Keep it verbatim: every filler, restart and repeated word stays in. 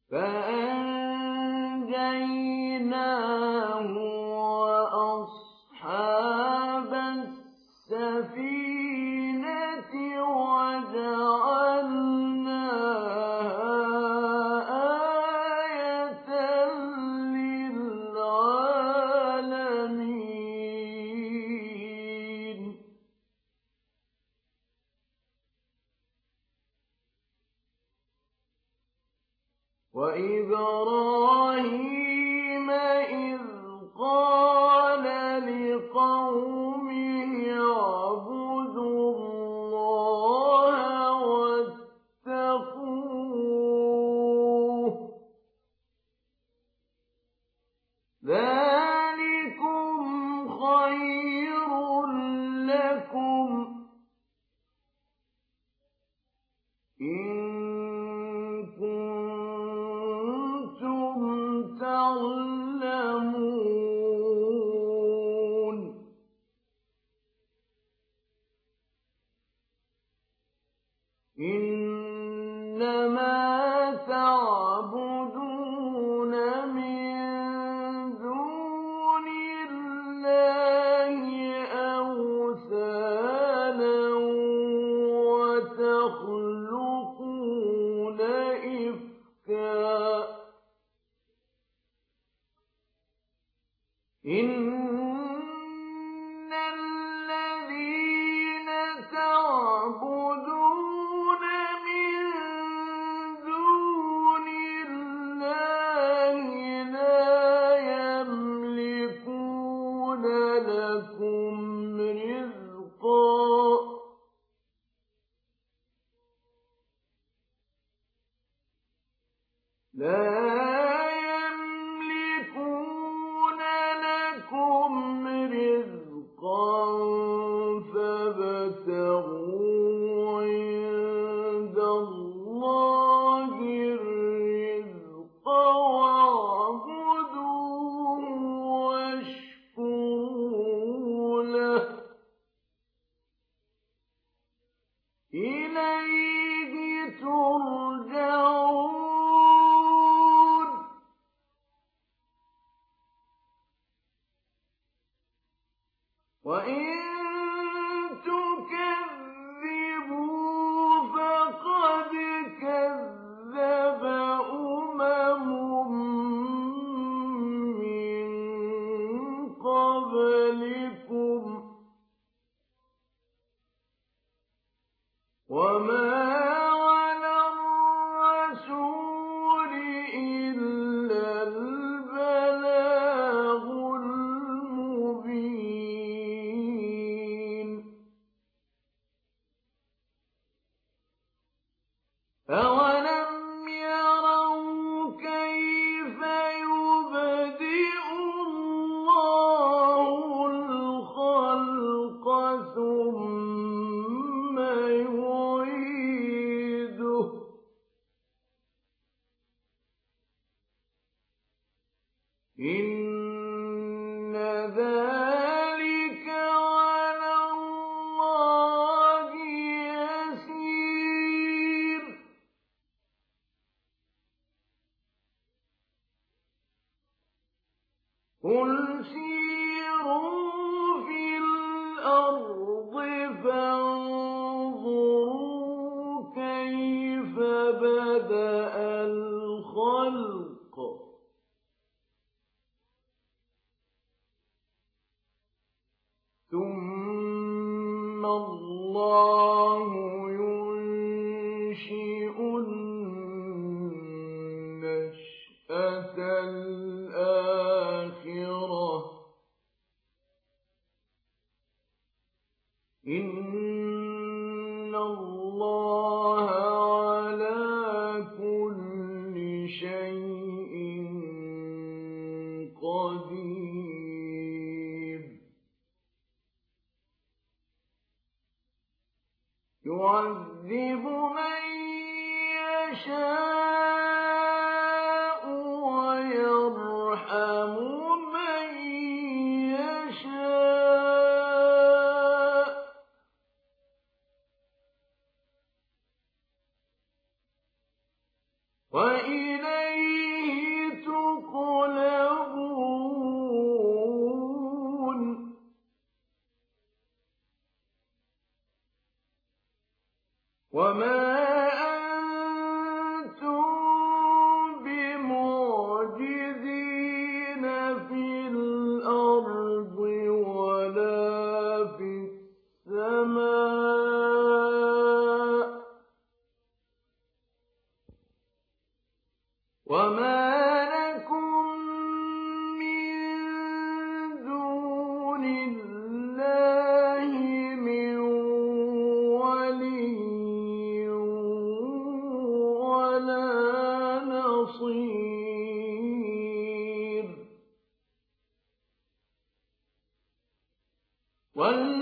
فَأَنجَيْنَاهُ وَأَصْحَابَ السَّفِينَةِ وَجَعَلْنَاهَا آيَةً لِّلْعَالَمِينَ. وَإِبْرَاهِيمَ إِذْ قَالَ لِقَوْمِهِ اعْبُدُوا اللَّهَ وَاتَّقُوهُ ۖ ذَٰلِكُمْ خَيْرٌ لَّكُمْ إِن كُنتُمْ تَعْلَمُونَ. إِنَّمَا تَعْبُدُونَ مِن دُونِ اللَّهِ أَوْثَانًا وَتَخْلُقُونَ إِفْكًا ۚ إِنَّ الَّذِينَ تَعْبُدُونَ مِن دُونِ اللَّهِ لَا يَمْلِكُونَ لَكُمْ رِزْقًا فَابْتَغُوا عِندَ اللَّهِ الرِّزْقَ وَاعْبُدُوهُ وَاشْكُرُوا لَهُ ۖ إِلَيْهِ تُرْجَعُونَ. وَإِن تُكَذِّبُوا فَقَدْ كَذَّبَ أُمَمٌ مِّن قَبْلِكُمْ ۖ وَمَا عَلَى الرَّسُولِ إِلَّا الْبَلَاغُ الْمُبِينُ. أَوَلَمْ يَرَوْا كَيْفَ يُبْدِئُ اللَّهُ الْخَلْقَ ثُمَّ يُعِيدُهُ ۚ إِنَّ ذَٰلِكَ عَلَى اللَّهِ يَسِيرٌ. قُلْ سِيرُوا فِي الْأَرْضِ فَانظُرُوا كَيْفَ بَدَأَ الْخَلْقَ ۚ ثُمَّ اللَّهُ يُنشِئُ النَّشْأَةَ الْآخِرَةَ ۚ إِنَّ اللَّهَ عَلَىٰ كُلِّ شَيْءٍ قَدِيرٌ. إِلَيْهِ تُقْلَبُونَ وَمَا أَنتُم بِمُعْجِزِينَ فِي الْأَرْضِ وَلَا فِي السَّمَاءِ وَمَا لَكُم مِّن دُونِ اللَّهِ مِن وَلِيٍّ وَلَا نَصِيرٍ